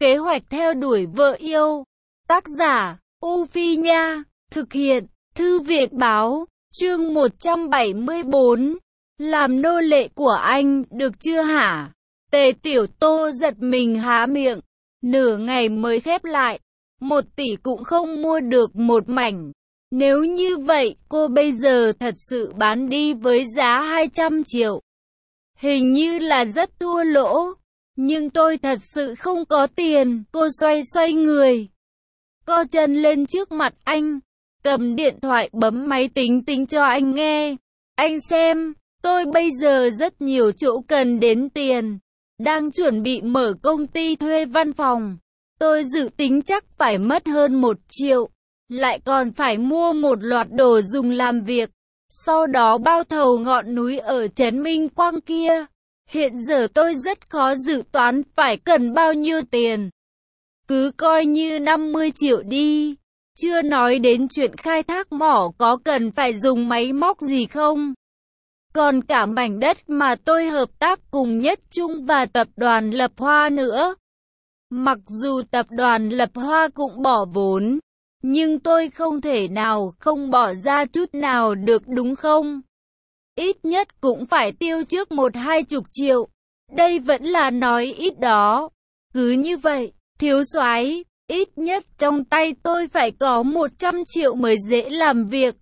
Kế hoạch theo đuổi vợ yêu. Tác giả, U Phi Nha. Thực hiện, Thư viện Báo. Chương 174. Làm nô lệ của anh, được chưa hả? Tề Tiểu Tô giật mình há miệng. Nửa ngày mới khép lại. 1 tỷ cũng không mua được một mảnh. Nếu như vậy, cô bây giờ thật sự bán đi với giá 200 triệu. Hình như là rất thua lỗ. Nhưng tôi thật sự không có tiền. Cô xoay người, co chân lên trước mặt anh, cầm điện thoại bấm máy tính cho anh nghe. Anh xem, tôi bây giờ rất nhiều chỗ cần đến tiền. Đang chuẩn bị mở công ty thuê văn phòng. Tôi dự tính chắc phải mất hơn 1 triệu. Lại còn phải mua một loạt đồ dùng làm việc. Sau đó bao thầu ngọn núi ở Trấn Minh Quang kia. Hiện giờ tôi rất khó dự toán phải cần bao nhiêu tiền. Cứ coi như 50 triệu đi. Chưa nói đến chuyện khai thác mỏ có cần phải dùng máy móc gì không. Còn cả mảnh đất mà tôi hợp tác cùng Nhất Trung và tập đoàn Lập Hoa nữa. Mặc dù tập đoàn Lập Hoa cũng bỏ vốn, nhưng tôi không thể nào không bỏ ra chút nào được đúng không? Ít nhất cũng phải tiêu trước 1-20 triệu. Đây vẫn là nói ít đó. Cứ như vậy, thiếu soái, ít nhất trong tay tôi phải có 100 triệu mới dễ làm việc.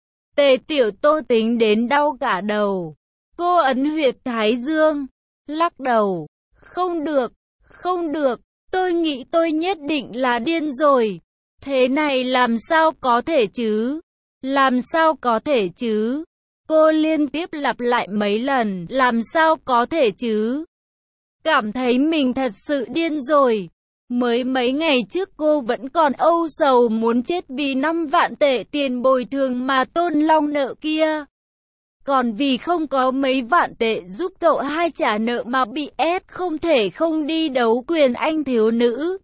Tề Tiểu Tô tính đến đau cả đầu. Cô ấn huyệt thái dương, lắc đầu. Không được, tôi nghĩ tôi nhất định là điên rồi. Thế này làm sao có thể chứ? Làm sao có thể chứ? Cô liên tiếp lặp lại mấy lần, làm sao có thể chứ? Cảm thấy mình thật sự điên rồi. Mới mấy ngày trước cô vẫn còn âu sầu muốn chết vì 5 vạn tệ tiền bồi thường mà Tôn Long nợ kia. Còn vì không có mấy vạn tệ giúp cậu hai trả nợ mà bị ép không thể không đi đấu quyền anh thiếu nữ.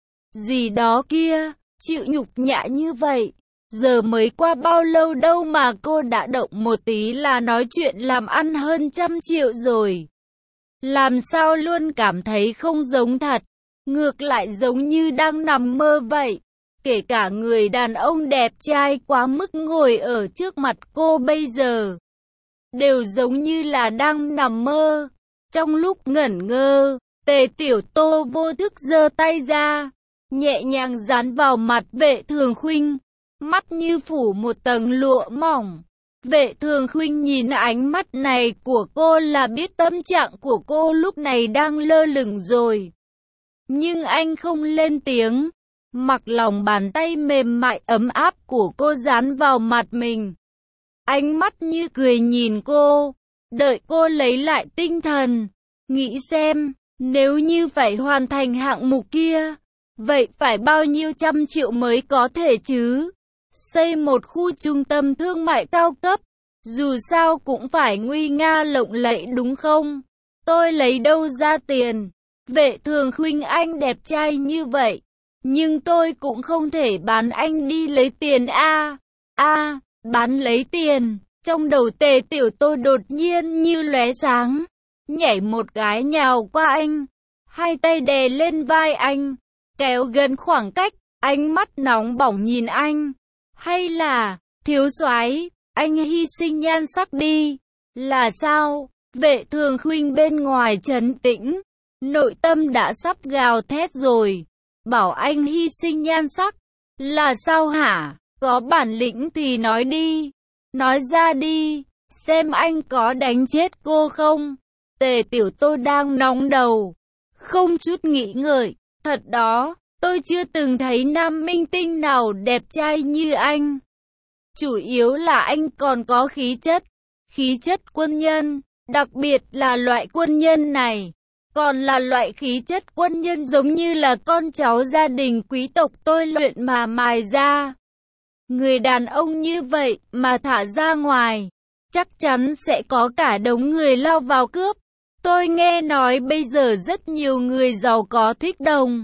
Gì đó kia, chịu nhục nhã như vậy. Giờ mới qua bao lâu đâu mà cô đã động một tí là nói chuyện làm ăn hơn 100 triệu rồi. Làm sao luôn cảm thấy không giống thật. Ngược lại giống như đang nằm mơ vậy. Kể cả người đàn ông đẹp trai quá mức ngồi ở trước mặt cô bây giờ, đều giống như là đang nằm mơ. Trong lúc ngẩn ngơ, Tề Tiểu Tô vô thức giơ tay ra, nhẹ nhàng dán vào mặt Vệ Thường Khuynh. Mắt như phủ một tầng lụa mỏng. Vệ Thường Khuynh nhìn ánh mắt này của cô là biết tâm trạng của cô lúc này đang lơ lửng rồi. Nhưng anh không lên tiếng, mặc lòng bàn tay mềm mại ấm áp của cô dán vào mặt mình. Ánh mắt như cười nhìn cô, đợi cô lấy lại tinh thần. Nghĩ xem, nếu như phải hoàn thành hạng mục kia, vậy phải bao nhiêu trăm triệu mới có thể chứ? Xây một khu trung tâm thương mại cao cấp, dù sao cũng phải nguy nga lộng lẫy đúng không? Tôi lấy đâu ra tiền? Vệ Thường Khuynh anh đẹp trai như vậy, nhưng tôi cũng không thể bán anh đi lấy tiền a. Bán lấy tiền. Trong đầu Tề Tiểu Tô đột nhiên như lóe sáng, nhảy một cái nhào qua anh, hai tay đè lên vai anh, kéo gần khoảng cách, ánh mắt nóng bỏng nhìn anh. Hay là, thiếu soái, anh hy sinh nhan sắc đi. Là sao? Vệ Thường Khuynh bên ngoài trấn tĩnh, nội tâm đã sắp gào thét rồi. Bảo anh hy sinh nhan sắc. Là sao hả? Có bản lĩnh thì nói đi. Nói ra đi. Xem anh có đánh chết cô không? Tề Tiểu Tô đang nóng đầu, không chút nghĩ ngợi. Thật đó, tôi chưa từng thấy nam minh tinh nào đẹp trai như anh. Chủ yếu là anh còn có khí chất quân nhân, đặc biệt là loại quân nhân này. Còn là loại khí chất quân nhân giống như là con cháu gia đình quý tộc tôi luyện mà mài ra. Người đàn ông như vậy mà thả ra ngoài, chắc chắn sẽ có cả đống người lao vào cướp. Tôi nghe nói bây giờ rất nhiều người giàu có thích đồng.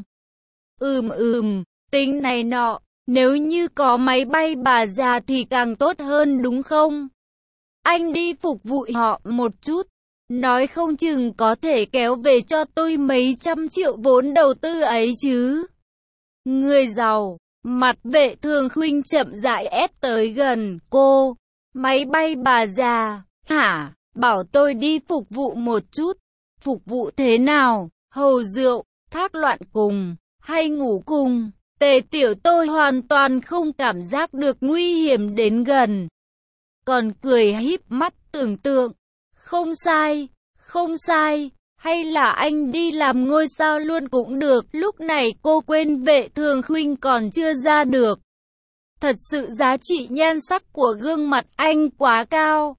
Tính này nọ, nếu như có máy bay bà già thì càng tốt hơn đúng không? Anh đi phục vụ họ một chút, Nói không chừng có thể kéo về cho tôi mấy trăm triệu vốn đầu tư ấy chứ. Người giàu, mặt Vệ Thường Khuynh chậm rãi ép tới gần cô. Máy bay bà già, hả? Bảo tôi đi phục vụ một chút. Phục vụ thế nào? Hầu rượu, thác loạn cùng, hay ngủ cùng? Tề Tiểu tôi hoàn toàn không cảm giác được nguy hiểm đến gần. Còn cười híp mắt tưởng tượng. Không sai, không sai. Hay là anh đi làm ngôi sao luôn cũng được. Lúc này cô quên Vệ Thường Khuynh còn chưa ra được. Thật sự giá trị nhan sắc của gương mặt anh quá cao.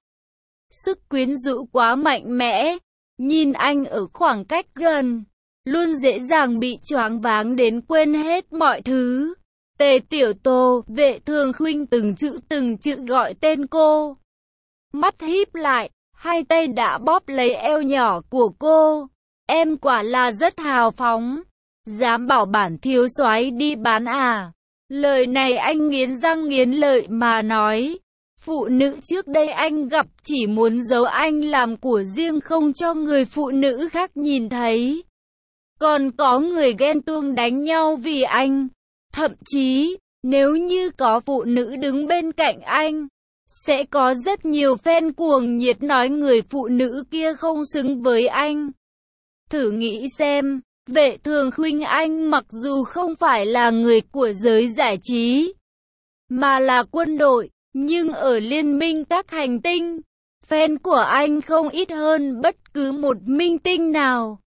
Sức quyến rũ quá mạnh mẽ. Nhìn anh ở khoảng cách gần, luôn dễ dàng bị choáng váng đến quên hết mọi thứ. Tề Tiểu Tô, Vệ Thường Khuynh từng chữ gọi tên cô. Mắt híp lại, hai tay đã bóp lấy eo nhỏ của cô. Em quả là rất hào phóng. Dám bảo bản thiếu soái đi bán à? Lời này anh nghiến răng nghiến lợi mà nói. Phụ nữ trước đây anh gặp chỉ muốn giấu anh làm của riêng không cho người phụ nữ khác nhìn thấy. Còn có người ghen tuông đánh nhau vì anh. Thậm chí, nếu như có phụ nữ đứng bên cạnh anh, sẽ có rất nhiều fan cuồng nhiệt nói người phụ nữ kia không xứng với anh. Thử nghĩ xem, Vệ Thường Khuynh anh mặc dù không phải là người của giới giải trí, mà là quân đội, nhưng ở liên minh các hành tinh, fan của anh không ít hơn bất cứ một minh tinh nào.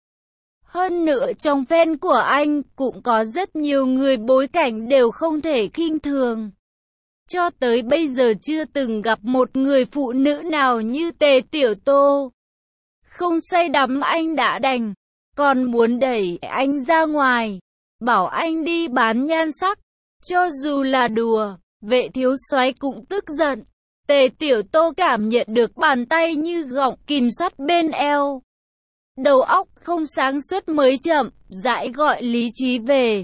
Hơn nữa trong fan của anh cũng có rất nhiều người bối cảnh đều không thể khinh thường. Cho tới bây giờ chưa từng gặp một người phụ nữ nào như Tề Tiểu Tô. Không say đắm anh đã đành, còn muốn đẩy anh ra ngoài, bảo anh đi bán nhan sắc. Cho dù là đùa, Vệ thiếu soái cũng tức giận. Tề Tiểu Tô cảm nhận được bàn tay như gọng kìm sắt bên eo. Đầu óc không sáng suốt mới chậm rãi gọi lý trí về.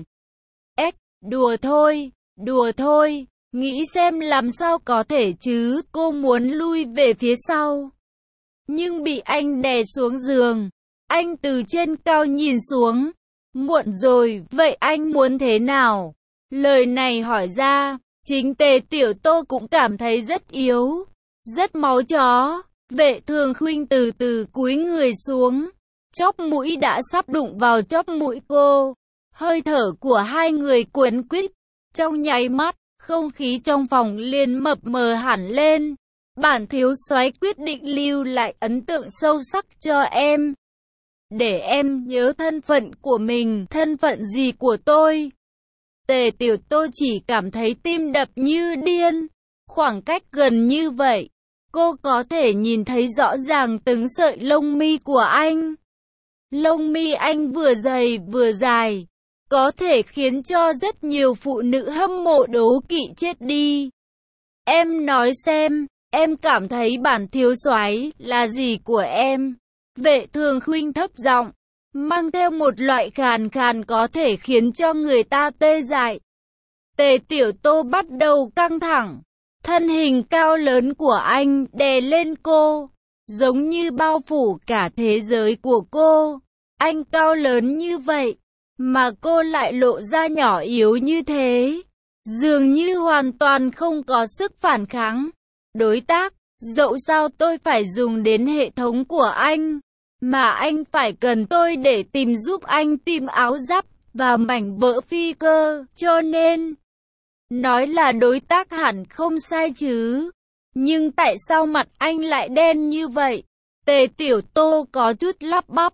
Đùa thôi, nghĩ xem làm sao có thể chứ. Cô muốn lui về phía sau, nhưng bị anh đè xuống giường. Anh từ trên cao nhìn xuống. Muộn rồi, vậy anh muốn thế nào? Lời này hỏi ra, chính Tề Tiểu Tô cũng cảm thấy rất yếu, rất máu chó. Vệ Thường Khuynh từ từ cúi người xuống, chóp mũi đã sắp đụng vào chóp mũi cô. Hơi thở của hai người cuốn quýt. Trong nháy mắt, không khí trong phòng liền mập mờ hẳn lên. Bản thiếu soái quyết định lưu lại ấn tượng sâu sắc cho em. Để em nhớ thân phận của mình. Thân phận gì của tôi? Tề Tiểu Tô chỉ cảm thấy tim đập như điên. Khoảng cách gần như vậy, cô có thể nhìn thấy rõ ràng từng sợi lông mi của anh. Lông mi anh vừa dày vừa dài, có thể khiến cho rất nhiều phụ nữ hâm mộ đố kỵ chết đi. Em nói xem, em cảm thấy bản thiếu soái là gì của em? Vệ Thường Khuynh thấp giọng, mang theo một loại khàn khàn có thể khiến cho người ta tê dại. Tề Tiểu Tô bắt đầu căng thẳng. Thân hình cao lớn của anh đè lên cô, giống như bao phủ cả thế giới của cô. Anh cao lớn như vậy, mà cô lại lộ ra nhỏ yếu như thế, dường như hoàn toàn không có sức phản kháng. Đối tác, dẫu sao tôi phải dùng đến hệ thống của anh, mà anh phải cần tôi để tìm giúp anh tìm áo giáp và mảnh vỡ phi cơ, cho nên nói là đối tác hẳn không sai chứ. Nhưng tại sao mặt anh lại đen như vậy? Tề Tiểu Tô có chút lắp bắp.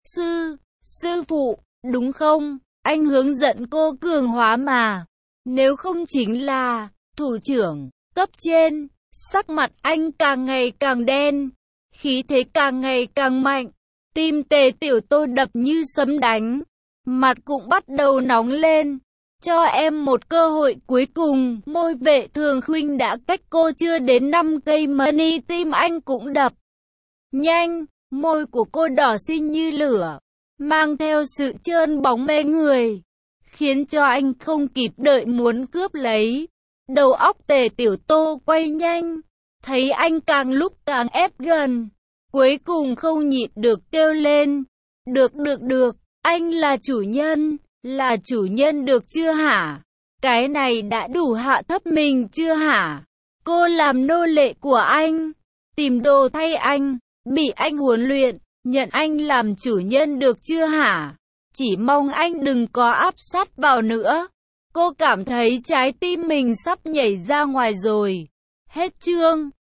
Sư phụ, đúng không? Anh hướng dẫn cô cường hóa mà. Nếu không chính là thủ trưởng cấp trên. Sắc mặt anh càng ngày càng đen, khí thế càng ngày càng mạnh. Tim Tề Tiểu Tô đập như sấm đánh, mặt cũng bắt đầu nóng lên. Cho em một cơ hội cuối cùng. Môi Vệ Thường Khuynh đã cách cô chưa đến 5 cây money, tim anh cũng đập nhanh. Môi của cô đỏ xinh như lửa, mang theo sự trơn bóng mê người, khiến cho anh không kịp đợi muốn cướp lấy. Đầu óc Tề Tiểu Tô quay nhanh, thấy anh càng lúc càng ép gần. Cuối cùng không nhịn được kêu lên. Được, anh là chủ nhân được chưa hả? Cái này đã đủ hạ thấp mình chưa hả? Cô làm nô lệ của anh, tìm đồ thay anh, bị anh huấn luyện, nhận anh làm chủ nhân được chưa hả? Chỉ mong anh đừng có áp sát vào nữa. Cô cảm thấy trái tim mình sắp nhảy ra ngoài rồi. Hết chương.